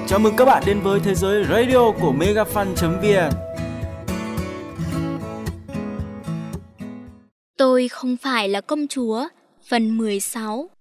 Chào mừng các bạn đến với thế giới radio của megafan.vn. Tôi không phải là công chúa, phần 16.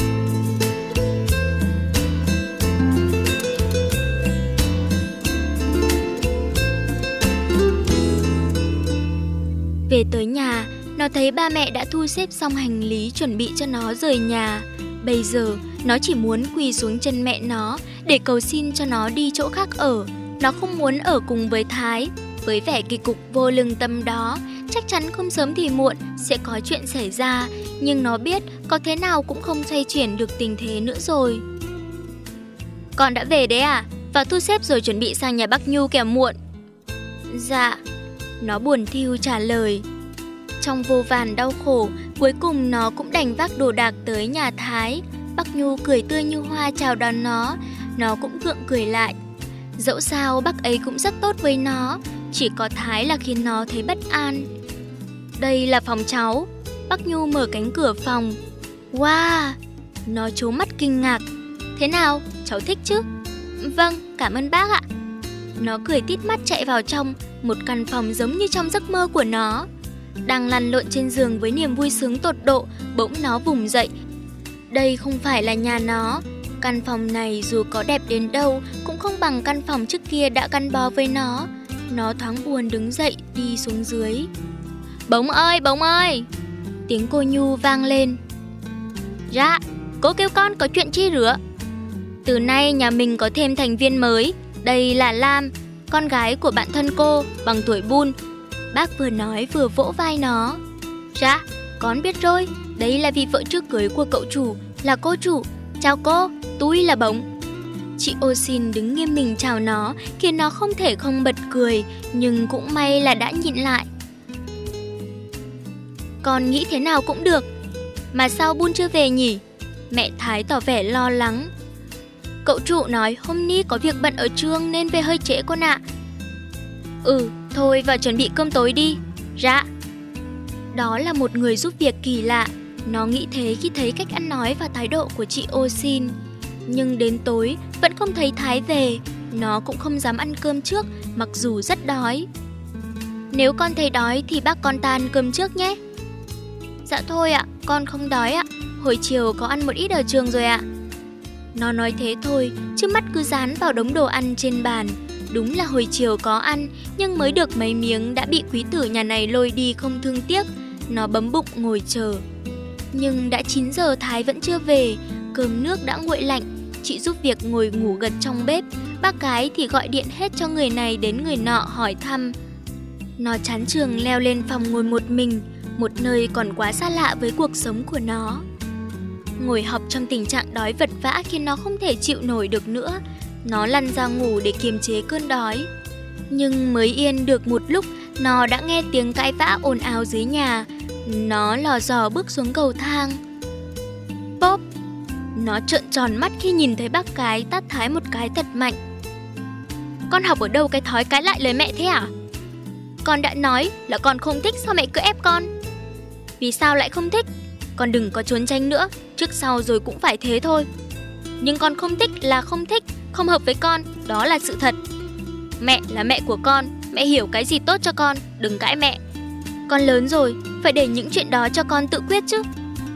Về tới nhà, nó thấy ba mẹ đã thu xếp xong hành lý chuẩn bị cho nó rời nhà. Bây giờ, nó chỉ muốn quỳ xuống chân mẹ nó để cầu xin cho nó đi chỗ khác ở. Nó không muốn ở cùng với Thái. Với vẻ kỳ cục vô lương tâm đó, chắc chắn không sớm thì muộn sẽ có chuyện xảy ra. Nhưng nó biết có thế nào cũng không xoay chuyển được tình thế nữa rồi. Con đã về đấy à? Vào thu xếp rồi chuẩn bị sang nhà bác Nhu kẻo muộn. Dạ, nó buồn thiu trả lời. Trong vô vàn đau khổ, cuối cùng nó cũng đành vác đồ đạc tới nhà Thái. Bác Nhu cười tươi như hoa chào đón nó cũng gượng cười lại. Dẫu sao bác ấy cũng rất tốt với nó, chỉ có Thái là khiến nó thấy bất an. Đây là phòng cháu. Bác Nhu mở cánh cửa phòng. Wow, nó trố mắt kinh ngạc. Thế nào, cháu thích chứ? Vâng, cảm ơn bác ạ. Nó cười tít mắt chạy vào trong, một căn phòng giống như trong giấc mơ của nó. Đang lăn lộn trên giường với niềm vui sướng tột độ, bỗng nó vùng dậy. Đây không phải là nhà nó. Căn phòng này dù có đẹp đến đâu cũng không bằng căn phòng trước kia đã gắn bó với nó. Nó thoáng buồn đứng dậy đi xuống dưới. Bỗng ơi! Tiếng cô Nhu vang lên. Dạ, cô kêu con có chuyện chi rửa? Từ nay nhà mình có thêm thành viên mới. Đây là Lam, con gái của bạn thân cô, bằng tuổi Bun. Bác vừa nói vừa vỗ vai nó. Dạ, con biết rồi. Đây là vị vợ trước cưới của cậu chủ, là cô chủ. Chào cô, tôi là Bỗng. Chị Osin đứng nghiêm mình chào nó, khiến nó không thể không bật cười, nhưng cũng may là đã nhịn lại. Con nghĩ thế nào cũng được. Mà sao Bun chưa về nhỉ? Mẹ Thái tỏ vẻ lo lắng. Cậu chủ nói hôm nay có việc bận ở trường nên về hơi trễ con ạ. Thôi vào chuẩn bị cơm tối đi. Dạ. Đó là một người giúp việc kỳ lạ. Nó nghĩ thế khi thấy cách ăn nói và thái độ của chị Osin. Nhưng đến tối vẫn không thấy Thái về. Nó cũng không dám ăn cơm trước, mặc dù rất đói. Nếu con thấy đói thì bác con ta ăn cơm trước nhé. Dạ thôi ạ, con không đói ạ. Hồi chiều có ăn một ít ở trường rồi ạ. Nó nói thế thôi, chứ mắt cứ dán vào đống đồ ăn trên bàn. Đúng là hồi chiều có ăn, nhưng mới được mấy miếng đã bị quý tử nhà này lôi đi không thương tiếc. Nó bấm bụng ngồi chờ. Nhưng đã 9 giờ Thái vẫn chưa về, cơm nước đã nguội lạnh. Chị giúp việc ngồi ngủ gật trong bếp, bác gái thì gọi điện hết cho người này đến người nọ hỏi thăm. Nó chán chường leo lên phòng ngồi một mình, một nơi còn quá xa lạ với cuộc sống của nó. Ngồi học trong tình trạng đói vật vã khiến nó không thể chịu nổi được nữa. Nó lăn ra ngủ để kiềm chế cơn đói. Nhưng mới yên được một lúc, nó đã nghe tiếng cãi vã ồn ào dưới nhà. Nó lò dò bước xuống cầu thang. Pop! Nó trợn tròn mắt khi nhìn thấy bác gái tát Thái một cái thật mạnh. Con học ở đâu cái thói cãi lại lời mẹ thế à? Con đã nói là con không thích, sao mẹ cứ ép con? Vì sao lại không thích? Con đừng có trốn tránh nữa, trước sau rồi cũng phải thế thôi. Nhưng con không thích là không thích, không hợp với con, đó là sự thật. Mẹ là mẹ của con, mẹ hiểu cái gì tốt cho con, đừng cãi mẹ. Con lớn rồi, phải để những chuyện đó cho con tự quyết chứ.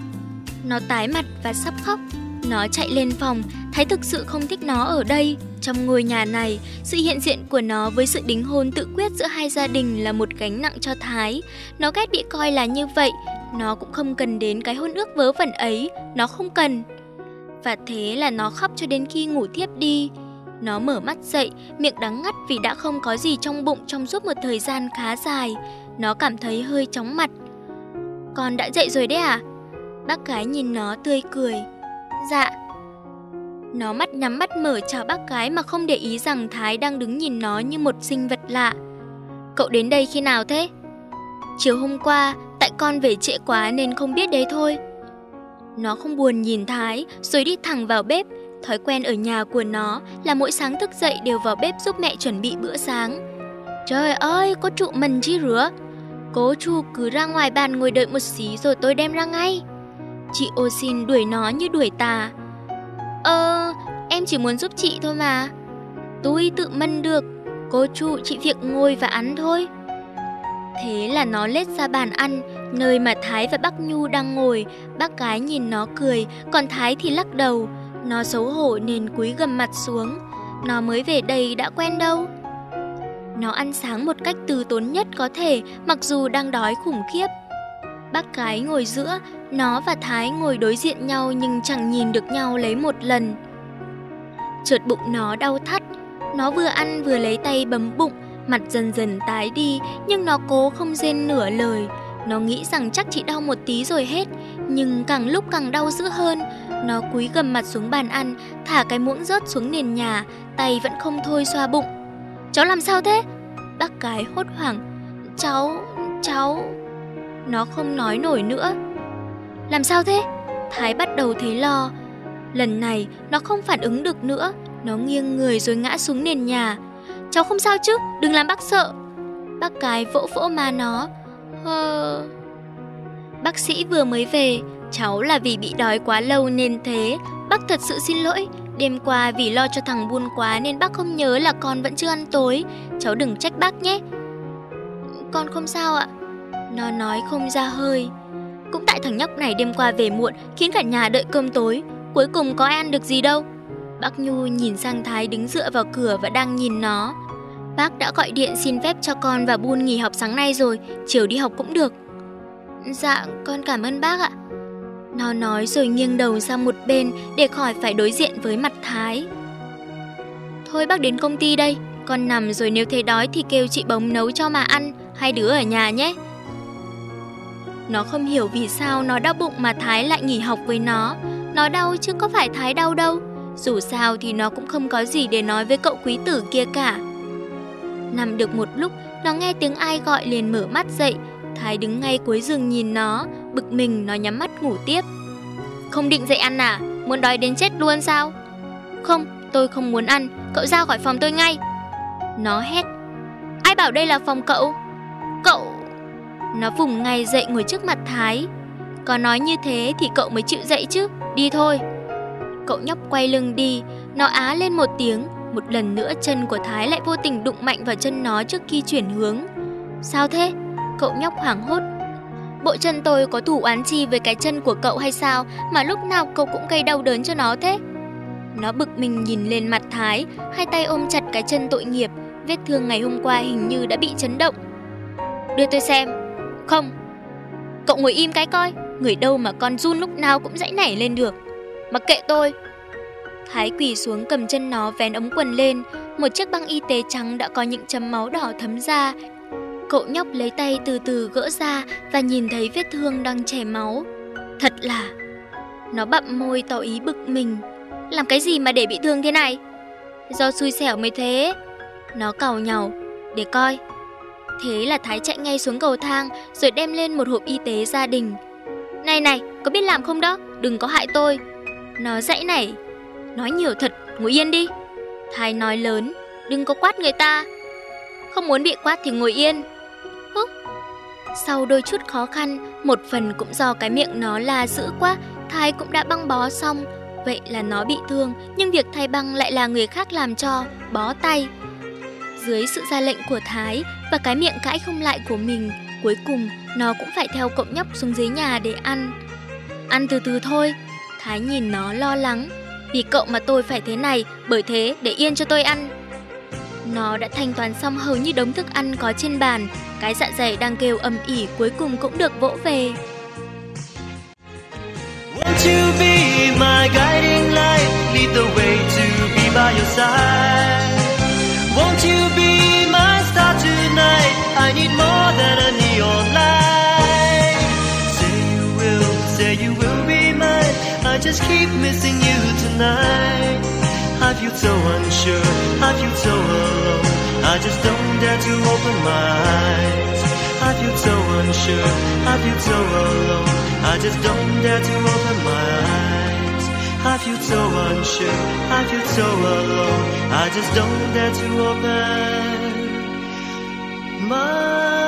Nó tái mặt và sắp khóc. Nó chạy lên phòng, Thái thực sự không thích nó ở đây. Trong ngôi nhà này, sự hiện diện của nó với sự đính hôn tự quyết giữa hai gia đình là một gánh nặng cho Thái. Nó ghét bị coi là như vậy. Nó cũng không cần đến cái hôn ước vớ vẩn ấy. Nó không cần. Và thế là nó khóc cho đến khi ngủ thiếp đi. Nó mở mắt dậy, miệng đắng ngắt vì đã không có gì trong bụng trong suốt một thời gian khá dài. Nó cảm thấy hơi chóng mặt. Con đã dậy rồi đấy à? Bác gái nhìn nó tươi cười. Dạ. Nó mắt nhắm mắt mở chào bác gái mà không để ý rằng Thái đang đứng nhìn nó như một sinh vật lạ. Cậu đến đây khi nào thế? Chiều hôm qua, tại con về trễ quá nên không biết đấy thôi. Nó không buồn nhìn Thái rồi đi thẳng vào bếp. Thói quen ở nhà của nó là mỗi sáng thức dậy đều vào bếp giúp mẹ chuẩn bị bữa sáng. Trời ơi, cô trụ mình chi rửa. Cô chủ cứ ra ngoài bàn ngồi đợi một xí rồi tôi đem ra ngay. Chị Osin đuổi nó như đuổi tà. Em chỉ muốn giúp chị thôi mà. Tôi tự mân được, cô trụ chỉ việc ngồi và ăn thôi. Thế là nó lết ra bàn ăn, nơi mà Thái và bác Nhu đang ngồi. Bác gái nhìn nó cười, còn Thái thì lắc đầu. Nó xấu hổ nên cúi gằm mặt xuống. Nó mới về đây đã quen đâu. Nó ăn sáng một cách từ tốn nhất có thể, mặc dù đang đói khủng khiếp. Bác gái ngồi giữa, nó và Thái ngồi đối diện nhau nhưng chẳng nhìn được nhau lấy một lần. Chợt bụng nó đau thắt. Nó vừa ăn vừa lấy tay bấm bụng, mặt dần dần tái đi, nhưng nó cố không rên nửa lời. Nó nghĩ rằng chắc chỉ đau một tí rồi hết, nhưng càng lúc càng đau dữ hơn. Nó cúi gằm mặt xuống bàn ăn, thả cái muỗng rớt xuống nền nhà, tay vẫn không thôi xoa bụng. Cháu làm sao thế? Bác gái hốt hoảng. Cháu... Nó không nói nổi nữa. Làm sao thế? Thái bắt đầu thấy lo. Lần này nó không phản ứng được nữa. Nó nghiêng người rồi ngã xuống nền nhà. Cháu không sao chứ, đừng làm bác sợ. Bác gái vỗ vỗ má nó. Bác sĩ vừa mới về. Cháu là vì bị đói quá lâu nên thế. Bác thật sự xin lỗi. Đêm qua vì lo cho thằng Bun quá nên bác không nhớ là con vẫn chưa ăn tối. Cháu đừng trách bác nhé. Con không sao ạ. Nó nói không ra hơi. Cũng tại thằng nhóc này đêm qua về muộn, khiến cả nhà đợi cơm tối. Cuối cùng có ai ăn được gì đâu. Bác Nhu nhìn sang Thái đứng dựa vào cửa và đang nhìn nó. Bác đã gọi điện xin phép cho con và Bun nghỉ học sáng nay rồi, chiều đi học cũng được. Dạ, con cảm ơn bác ạ. Nó nói rồi nghiêng đầu sang một bên để khỏi phải đối diện với mặt Thái. Thôi bác đến công ty đây, con nằm rồi nếu thấy đói thì kêu chị Bống nấu cho mà ăn, hai đứa ở nhà nhé. Nó không hiểu vì sao nó đau bụng mà Thái lại nghỉ học với nó. Nó đau chứ có phải Thái đau đâu. Dù sao thì nó cũng không có gì để nói với cậu quý tử kia cả. Nằm được một lúc, nó nghe tiếng ai gọi liền mở mắt dậy. Thái đứng ngay cuối giường nhìn nó, bực mình nó nhắm mắt ngủ tiếp. Không định dậy ăn à? Muốn đói đến chết luôn sao? Không, tôi không muốn ăn, cậu ra khỏi phòng tôi ngay. Nó hét. Ai bảo đây là phòng cậu? Cậu... Nó vùng ngay dậy ngồi trước mặt Thái. Có nói như thế thì cậu mới chịu dậy chứ, đi thôi. Cậu nhóc quay lưng đi, nó á lên một tiếng. Một lần nữa chân của Thái lại vô tình đụng mạnh vào chân nó trước khi chuyển hướng. Sao thế? Cậu nhóc hoảng hốt. Bộ chân tôi có thù oán chi với cái chân của cậu hay sao mà lúc nào cậu cũng gây đau đớn cho nó thế? Nó bực mình nhìn lên mặt Thái, hai tay ôm chặt cái chân tội nghiệp. Vết thương ngày hôm qua hình như đã bị chấn động. Đưa tôi xem. Không. Cậu ngồi im cái coi, người đâu mà con run lúc nào cũng giãy nảy lên được. Mặc kệ tôi. Thái quỳ xuống cầm chân nó vén ống quần lên. Một chiếc băng y tế trắng đã có những chấm máu đỏ thấm ra. Cậu nhóc lấy tay từ từ gỡ ra và nhìn thấy vết thương đang chảy máu. Thật là... Nó bặm môi tỏ ý bực mình. Làm cái gì mà để bị thương thế này? Do xui xẻo mới thế. Nó càu nhàu. Để coi. Thế là Thái chạy ngay xuống cầu thang rồi đem lên một hộp y tế gia đình. Này, có biết làm không đó? Đừng có hại tôi. Nó giãy nảy. Nói nhiều thật, ngồi yên đi. Thái nói lớn. Đừng có quát người ta. Không muốn bị quát thì ngồi yên. Sau đôi chút khó khăn, một phần cũng do cái miệng nó là dữ quá, Thái cũng đã băng bó xong. Vậy là nó bị thương, nhưng việc thay băng lại là người khác làm cho, bó tay. Dưới sự ra lệnh của Thái và cái miệng cãi không lại của mình, cuối cùng nó cũng phải theo cậu nhóc xuống dưới nhà để ăn. Ăn từ từ thôi. Thái nhìn nó lo lắng. Vì cậu mà tôi phải thế này, bởi thế để yên cho tôi ăn. Nó đã thanh toán xong hầu như đống thức ăn có trên bàn. Cái dạ dày đang kêu ầm ỉ cuối cùng cũng được vỗ về. Won't you be my guiding light, lead the way to be by your side. Won't you be my star tonight, I need more than a neon light. Say you will be mine, I just keep missing you tonight. I feel so unsure, I feel so alone, I just don't dare to open my eyes. I feel so unsure, I feel so alone, I just don't dare to open my eyes. I feel so unsure, I feel so alone, I just don't dare to open my eyes.